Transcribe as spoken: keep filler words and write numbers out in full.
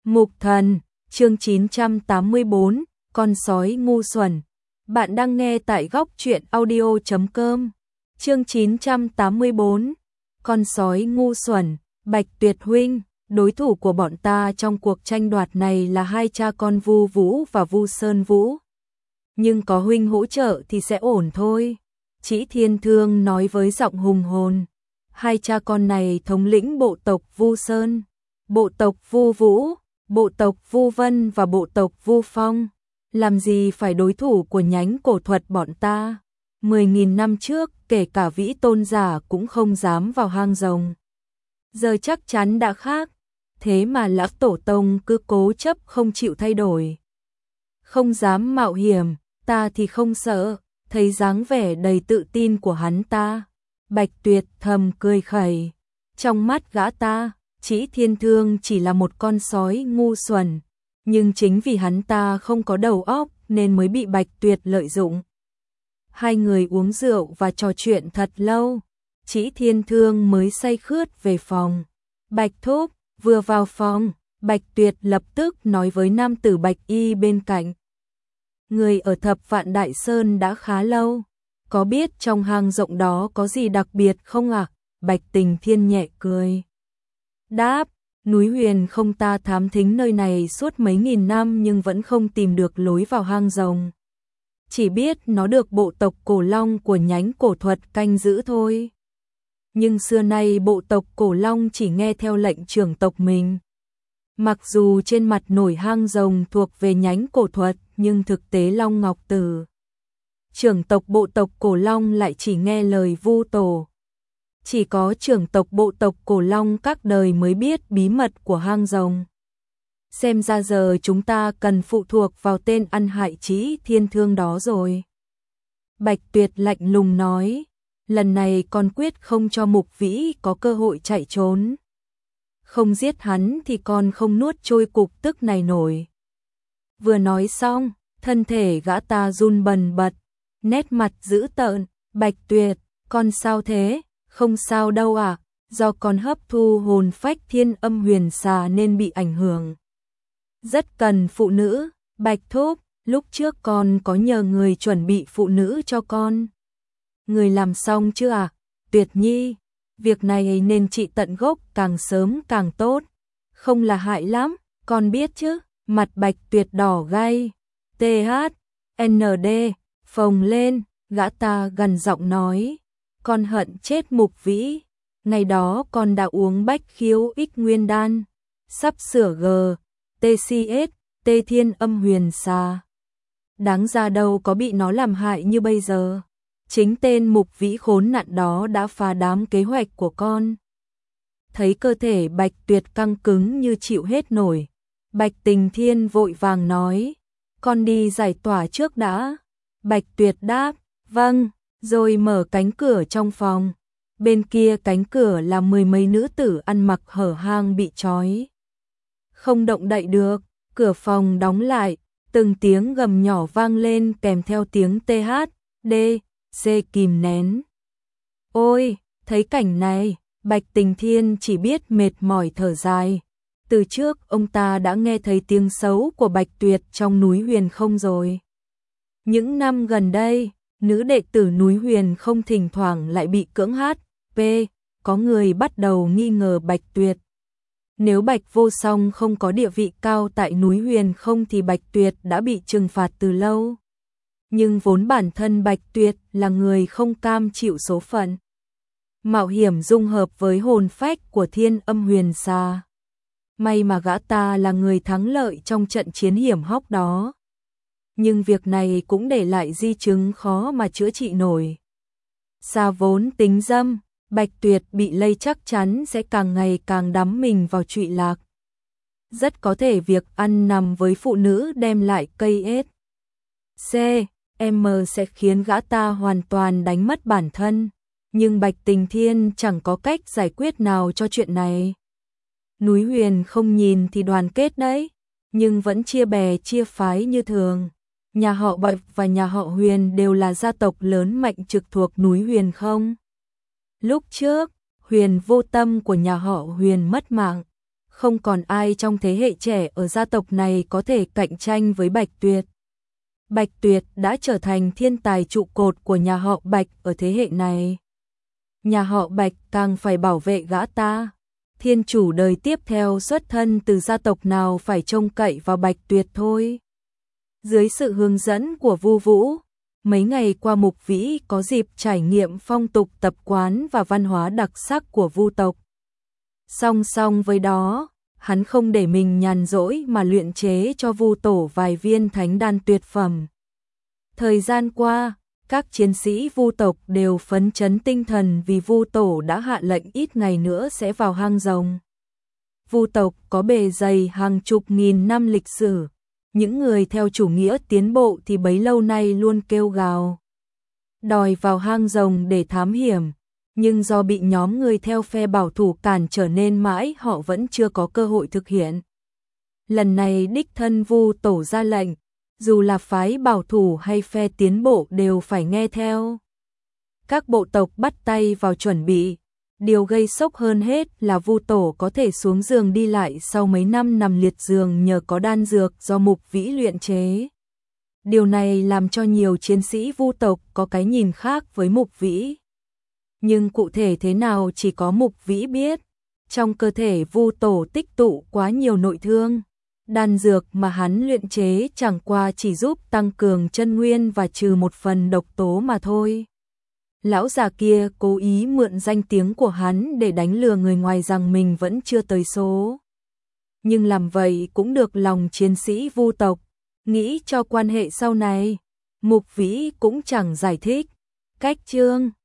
Mục Thần, chương chín trăm tám mươi bốn, con sói ngu xuẩn. Bạn đang nghe tại góc truyện audio chấm com. Chương chín trăm tám mươi bốn, con sói ngu xuẩn. Bạch Tuyệt huynh, đối thủ của bọn ta trong cuộc tranh đoạt này là hai cha con Vu Vũ và Vu Sơn Vũ. Nhưng có huynh hỗ trợ thì sẽ ổn thôi. Chỉ Thiên Thương nói với giọng hùng hồn. Hai cha con này thống lĩnh bộ tộc Vu Sơn, bộ tộc Vu Vũ, bộ tộc Vu Vân và bộ tộc Vu Phong. Làm gì phải đối thủ của nhánh cổ thuật bọn ta. Mười nghìn năm trước, kể cả vĩ tôn giả cũng không dám vào hang rồng. Giờ chắc chắn đã khác. Thế mà lão tổ tông cứ cố chấp không chịu thay đổi. Không dám mạo hiểm, ta thì không sợ. Thấy dáng vẻ đầy tự tin của hắn ta, Bạch Tuyệt thầm cười khẩy. Trong mắt gã ta, Chỉ Thiên Thương chỉ là một con sói ngu xuẩn, nhưng chính vì hắn ta không có đầu óc nên mới bị Bạch Tuyệt lợi dụng. Hai người uống rượu và trò chuyện thật lâu, Chỉ Thiên Thương mới say khướt về phòng. Bạch Thúc, vừa vào phòng, Bạch Tuyệt lập tức nói với nam tử Bạch Y bên cạnh. Người ở Thập Vạn Đại Sơn đã khá lâu, có biết trong hang rộng đó có gì đặc biệt không ạ? À? Bạch Tình Thiên nhẹ cười. Đáp, núi Huyền không ta thám thính nơi này suốt mấy nghìn năm nhưng vẫn không tìm được lối vào hang rồng. Chỉ biết nó được bộ tộc Cổ Long của nhánh cổ thuật canh giữ thôi. Nhưng xưa nay bộ tộc Cổ Long chỉ nghe theo lệnh trưởng tộc mình. Mặc dù trên mặt nổi hang rồng thuộc về nhánh cổ thuật, nhưng thực tế Long Ngọc Tử, trưởng tộc bộ tộc Cổ Long lại chỉ nghe lời Vu Tổ. Chỉ có trưởng tộc bộ tộc Cổ Long các đời mới biết bí mật của hang rồng. Xem ra giờ chúng ta cần phụ thuộc vào tên ăn hại Chỉ Thiên Thương đó rồi. Bạch Tuyệt lạnh lùng nói, lần này con quyết không cho Mục Vĩ có cơ hội chạy trốn. Không giết hắn thì con không nuốt trôi cục tức này nổi. Vừa nói xong, thân thể gã ta run bần bật, nét mặt dữ tợn. Bạch Tuyệt, con sao thế? Không sao đâu à, do con hấp thu hồn phách Thiên Âm Huyền Xà nên bị ảnh hưởng. Rất cần phụ nữ. Bạch Thúc, lúc trước con có nhờ người chuẩn bị phụ nữ cho con. Người làm xong chưa à? Tuyệt Nhi, việc này nên trị tận gốc càng sớm càng tốt. Không là hại lắm, con biết chứ. Mặt Bạch Tuyệt đỏ gay. T H N D phồng lên, gã ta gần giọng nói, con hận chết Mục Vĩ. Ngày đó con đã uống Bách Khiếu Ích Nguyên Đan, sắp sửa G T C S T Thiên Âm Huyền Xà. Đáng ra đâu có bị nó làm hại như bây giờ. Chính tên Mục Vĩ khốn nạn đó đã phá đám kế hoạch của con. Thấy cơ thể Bạch Tuyệt căng cứng như chịu hết nổi, Bạch Tình Thiên vội vàng nói, con đi giải tỏa trước đã. Bạch Tuyệt đáp, vâng, rồi mở cánh cửa trong phòng. Bên kia cánh cửa là mười mấy nữ tử ăn mặc hở hang bị trói. Không động đậy được, cửa phòng đóng lại, từng tiếng gầm nhỏ vang lên kèm theo tiếng T H D C kìm nén. Ôi, thấy cảnh này, Bạch Tình Thiên chỉ biết mệt mỏi thở dài. Từ trước ông ta đã nghe thấy tiếng xấu của Bạch Tuyệt trong núi Huyền không rồi. Những năm gần đây, nữ đệ tử núi Huyền không thỉnh thoảng lại bị cưỡng hát P, có người bắt đầu nghi ngờ Bạch Tuyệt. Nếu Bạch Vô Song không có địa vị cao tại núi Huyền không thì Bạch Tuyệt đã bị trừng phạt từ lâu. Nhưng vốn bản thân Bạch Tuyệt là người không cam chịu số phận. Mạo hiểm dung hợp với hồn phách của Thiên Âm Huyền Xà. May mà gã ta là người thắng lợi trong trận chiến hiểm hóc đó. Nhưng việc này cũng để lại di chứng khó mà chữa trị nổi. Xà vốn tính dâm, Bạch Tuyệt bị lây chắc chắn sẽ càng ngày càng đắm mình vào trụy lạc. Rất có thể việc ăn nằm với phụ nữ đem lại cây ết. C, M sẽ khiến gã ta hoàn toàn đánh mất bản thân. Nhưng Bạch Tình Thiên chẳng có cách giải quyết nào cho chuyện này. Núi Huyền không nhìn thì đoàn kết đấy, nhưng vẫn chia bè chia phái như thường. Nhà họ Bạch và nhà họ Huyền đều là gia tộc lớn mạnh trực thuộc núi Huyền không. Lúc trước, Huyền Vô Tâm của nhà họ Huyền mất mạng, không còn ai trong thế hệ trẻ ở gia tộc này có thể cạnh tranh với Bạch Tuyệt. Bạch Tuyệt đã trở thành thiên tài trụ cột của nhà họ Bạch ở thế hệ này. Nhà họ Bạch càng phải bảo vệ gã ta. Thiên chủ đời tiếp theo xuất thân từ gia tộc nào phải trông cậy vào Bạch Tuyệt thôi. Dưới sự hướng dẫn của Vu Vũ, mấy ngày qua Mục Vĩ có dịp trải nghiệm phong tục tập quán và văn hóa đặc sắc của Vu tộc. Song song với đó, hắn không để mình nhàn rỗi mà luyện chế cho Vu tổ vài viên thánh đan tuyệt phẩm. Thời gian qua, các chiến sĩ Vu tộc đều phấn chấn tinh thần vì Vu tổ đã hạ lệnh ít ngày nữa sẽ vào hang rồng. Vu tộc có bề dày hàng chục nghìn năm lịch sử, những người theo chủ nghĩa tiến bộ thì bấy lâu nay luôn kêu gào đòi vào hang rồng để thám hiểm, nhưng do bị nhóm người theo phe bảo thủ cản trở nên mãi họ vẫn chưa có cơ hội thực hiện. Lần này đích thân Vu tổ ra lệnh, dù là phái bảo thủ hay phe tiến bộ đều phải nghe theo. Các bộ tộc bắt tay vào chuẩn bị. Điều gây sốc hơn hết là Vu tổ có thể xuống giường đi lại sau mấy năm nằm liệt giường nhờ có đan dược do Mục Vĩ luyện chế. Điều này làm cho nhiều chiến sĩ Vu tộc có cái nhìn khác với Mục Vĩ. Nhưng cụ thể thế nào chỉ có Mục Vĩ biết. Trong cơ thể Vu tổ tích tụ quá nhiều nội thương. Đan dược mà hắn luyện chế chẳng qua chỉ giúp tăng cường chân nguyên và trừ một phần độc tố mà thôi. Lão già kia cố ý mượn danh tiếng của hắn để đánh lừa người ngoài rằng mình vẫn chưa tới số. Nhưng làm vậy cũng được lòng chiến sĩ Vu tộc, nghĩ cho quan hệ sau này. Mục Vĩ cũng chẳng giải thích. Cách chương